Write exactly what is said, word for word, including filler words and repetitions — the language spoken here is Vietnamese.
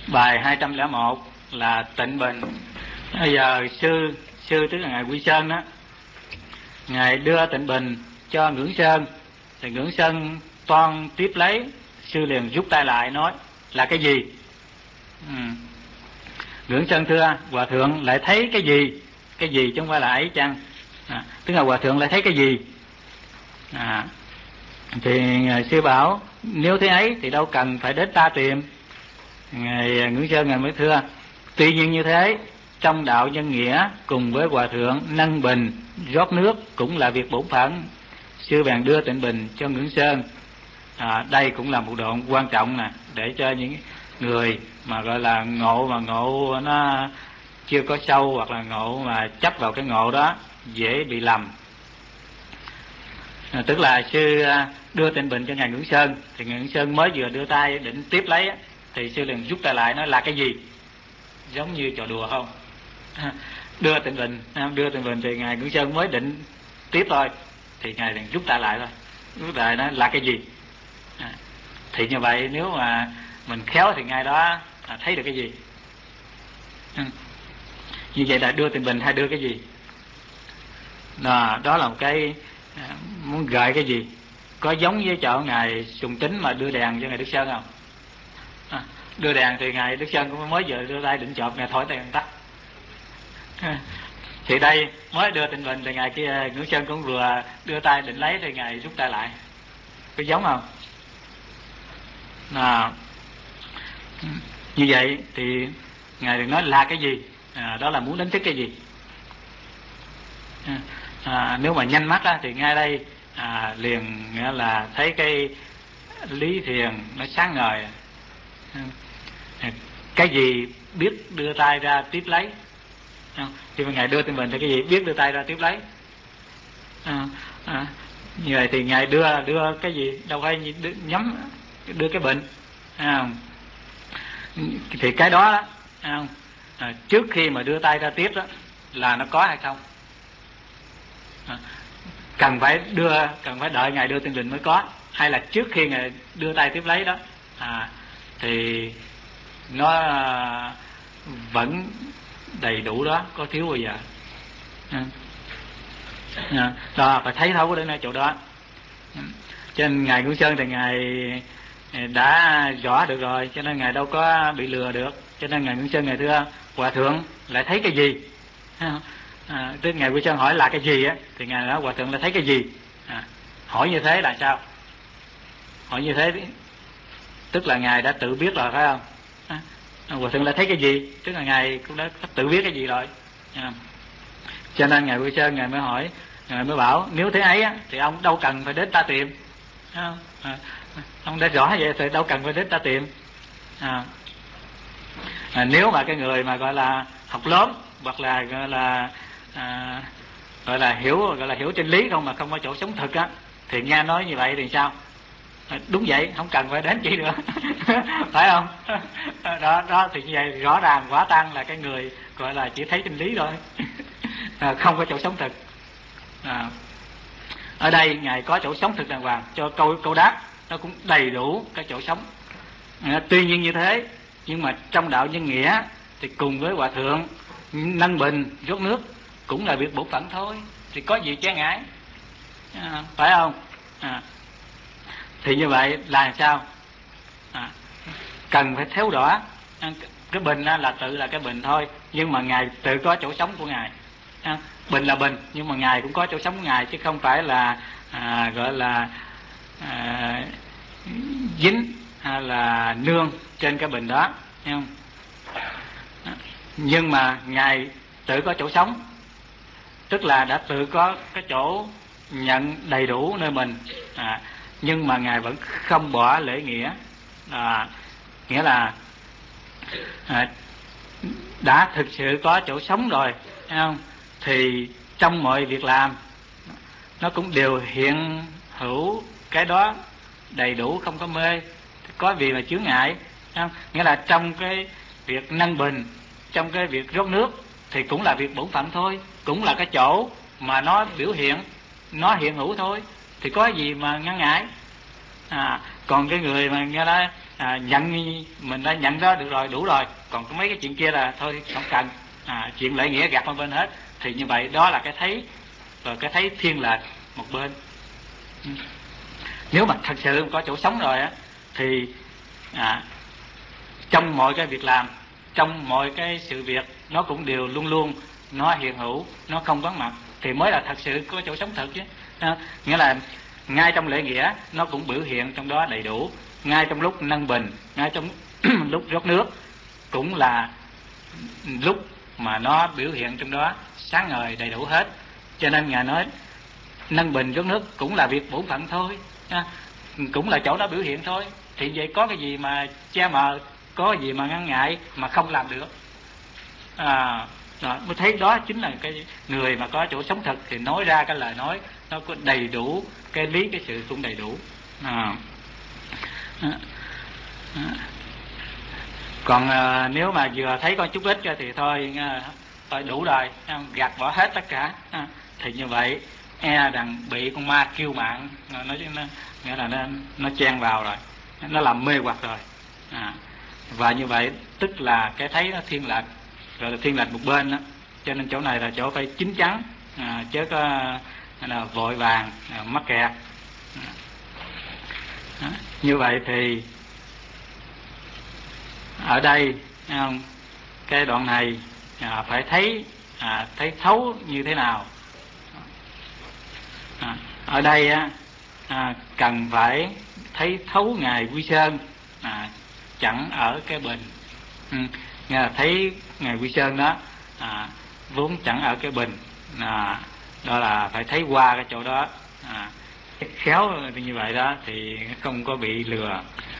Bài hai trăm lẻ một là tịnh bình. Bây giờ sư sư tức là ngài Quy Sơn đó, ngài đưa tịnh bình cho Ngưỡng Sơn, thì Ngưỡng Sơn toan tiếp lấy, sư liền rút tay lại nói là cái gì? Ừ. Ngưỡng Sơn thưa hòa thượng lại thấy cái gì? Cái gì chứ không phải là ấy chăng? À, tức là hòa thượng lại thấy cái gì? À, thì ngài sư bảo nếu thế ấy thì đâu cần phải đến ta tìm. Ngài Ngưỡng Sơn ngài mới thưa tuy nhiên như thế, trong đạo nhân nghĩa cùng với hòa thượng nâng bình rót nước cũng là việc bổn phận. Sư bèn đưa tịnh bình cho Ngưỡng Sơn. À, đây cũng là một đoạn quan trọng nè, để cho những người mà gọi là ngộ mà ngộ nó chưa có sâu, hoặc là ngộ mà chấp vào cái ngộ đó dễ bị lầm. À, tức là sư đưa tịnh bình cho ngài Ngưỡng Sơn, thì ngài Ngưỡng Sơn mới vừa đưa tay định tiếp lấy thì sư liền rút tay lại nói là cái gì? Giống như trò đùa không? À, đưa tịnh bình đưa tịnh bình thì ngài Ngưỡng Sơn mới định tiếp thôi, thì ngài liền rút tay lại thôi, rút tay nói là cái gì? À, thì như vậy nếu mà mình khéo thì ngay đó à, thấy được cái gì? À, như vậy là đưa tịnh bình hay đưa cái gì? Đó, đó là một cái à, muốn gợi cái gì? Có giống với chỗ ngài Sùng Tính mà đưa đèn cho ngài Đức Sơn không? À, đưa đèn thì ngài Đức Sơn cũng mới vừa đưa tay định chộp, ngài thổi tay tắt. À, thì đây mới đưa tịnh bình thì ngài kia Ngưỡng Sơn cũng vừa đưa tay định lấy thì ngài rút tay lại. Có giống không? À, như vậy thì ngài đừng nói là cái gì, à, đó là muốn đánh thức cái gì. À, à, nếu mà nhanh mắt á, thì ngay đây à, liền nghĩa là thấy cái lý thiền nó sáng ngời. À, cái gì biết đưa tay ra tiếp lấy. À, thì ngài đưa tịnh bình thì cái gì biết đưa tay ra tiếp lấy. À, à, như vậy thì ngài đưa đưa cái gì đâu phải đưa, nhắm đưa cái bình. À, thì cái đó, đó à, à, trước khi mà đưa tay ra tiếp đó là nó có hay không? À, cần phải đưa cần phải đợi ngài đưa tịnh bình mới có, hay là trước khi ngài đưa tay tiếp lấy đó à, thì nó à, vẫn đầy đủ đó, có thiếu bao giờ? À, à, đó phải thấy thấu đến chỗ đó. Cho nên ngài Ngưỡng Sơn thì ngài đã rõ được rồi, cho nên ngài đâu có bị lừa được. Cho nên ngài Ngưỡng Sơn ngài thưa hòa thượng lại thấy cái gì? À, tức ngài Ngưỡng Sơn hỏi là cái gì á, thì ngài nói hòa thượng lại thấy cái gì? À, hỏi như thế là sao? Hỏi như thế tức là ngài đã tự biết rồi phải không? À, hòa thượng lại thấy cái gì? Tức là ngài cũng đã tự biết cái gì rồi. À, cho nên ngài Ngưỡng Sơn ngài mới hỏi, ngài mới bảo nếu thế ấy á, thì ông đâu cần phải đến ta tìm. À, à, ông đã rõ vậy thì đâu cần phải đến ta tìm. À, à, nếu mà cái người mà gọi là học lớn hoặc là gọi là à, gọi là hiểu gọi là hiểu chân lý không mà không có chỗ sống thực á, thì nghe nói như vậy thì sao? À, đúng vậy, không cần phải đến chỉ nữa. Phải không? Đó đó thì như vậy rõ ràng quả tăng là cái người gọi là chỉ thấy chân lý thôi. À, không có chỗ sống thực. À, ở đây ngài có chỗ sống thực đàng hoàng, cho câu câu đáp nó cũng đầy đủ cái chỗ sống. À, tuy nhiên như thế, nhưng mà trong đạo nhân nghĩa thì cùng với hòa thượng nâng bình rót nước cũng là việc bổn phận thôi, thì có gì chán ngại. À, phải không? À, thì như vậy là sao? À, cần phải thấu rõ cái bình là tự là cái bình thôi, nhưng mà ngài tự có chỗ sống của ngài. À, bình là bình, nhưng mà ngài cũng có chỗ sống của ngài, chứ không phải là à, gọi là à, dính hay là nương trên cái bình đó, thấy không? À, nhưng mà ngài tự có chỗ sống, tức là đã tự có cái chỗ nhận đầy đủ nơi mình. À, nhưng mà ngài vẫn không bỏ lễ nghĩa. À, nghĩa là à, đã thực sự có chỗ sống rồi, thấy không? Thì trong mọi việc làm nó cũng đều hiện hữu cái đó đầy đủ, không có mê, có gì mà chướng ngại, thấy không? Nghĩa là trong cái việc nâng bình, trong cái việc rót nước thì cũng là việc bổn phận thôi, cũng là cái chỗ mà nó biểu hiện, nó hiện hữu thôi, thì có gì mà ngăn ngại. À, Còn cái người mà nghe đó à, nhận mình đã nhận đó được rồi, đủ rồi, còn có mấy cái chuyện kia là thôi không cần, à, chuyện lễ nghĩa gạt qua bên hết, thì như vậy đó là cái thấy, rồi cái thấy thiên lệch một bên. Nếu mà thật sự có chỗ sống rồi á thì à, trong mọi cái việc làm, trong mọi cái sự việc, nó cũng đều luôn luôn nó hiện hữu, nó không vắng mặt, thì mới là thật sự có chỗ sống thật chứ. À, nghĩa là ngay trong lễ nghĩa nó cũng biểu hiện trong đó đầy đủ, ngay trong lúc nâng bình, ngay trong lúc rót nước cũng là lúc mà nó biểu hiện trong đó sáng ngời đầy đủ hết. Cho nên Ngài nói nâng bình rót nước cũng là việc bổn phận thôi, à, cũng là chỗ đó biểu hiện thôi. Thì vậy có cái gì mà che mờ, có cái gì mà ngăn ngại mà không làm được. À, đó, mới thấy đó chính là cái người mà có chỗ sống thật thì nói ra cái lời nói nó có đầy đủ, cái lý cái sự cũng đầy đủ. À, à, à. Còn à, nếu mà vừa thấy có chút ít thì thôi, à, thôi đủ rồi, gạt bỏ hết tất cả, à, thì như vậy e rằng bị con ma kiêu mạn, nó, nó nghĩa là nó nó chen vào rồi, nó làm mê hoặc rồi. À, và như vậy tức là cái thấy nó thiên lệch, rồi là thiên lệch một bên đó. Cho nên chỗ này là chỗ phải chín chắn, à, chứ có là vội vàng à, mắc kẹt. À, như vậy thì ở đây không, cái đoạn này à, phải thấy à, thấy thấu như thế nào. À, ở đây á, à, cần phải thấy thấu Ngài Quy Sơn, à, chẳng ở cái bình. Ừ, nghe là thấy Ngài Quy Sơn đó à, vốn chẳng ở cái bình, à, đó là phải thấy qua cái chỗ đó, à, khéo như vậy đó thì không có bị lừa.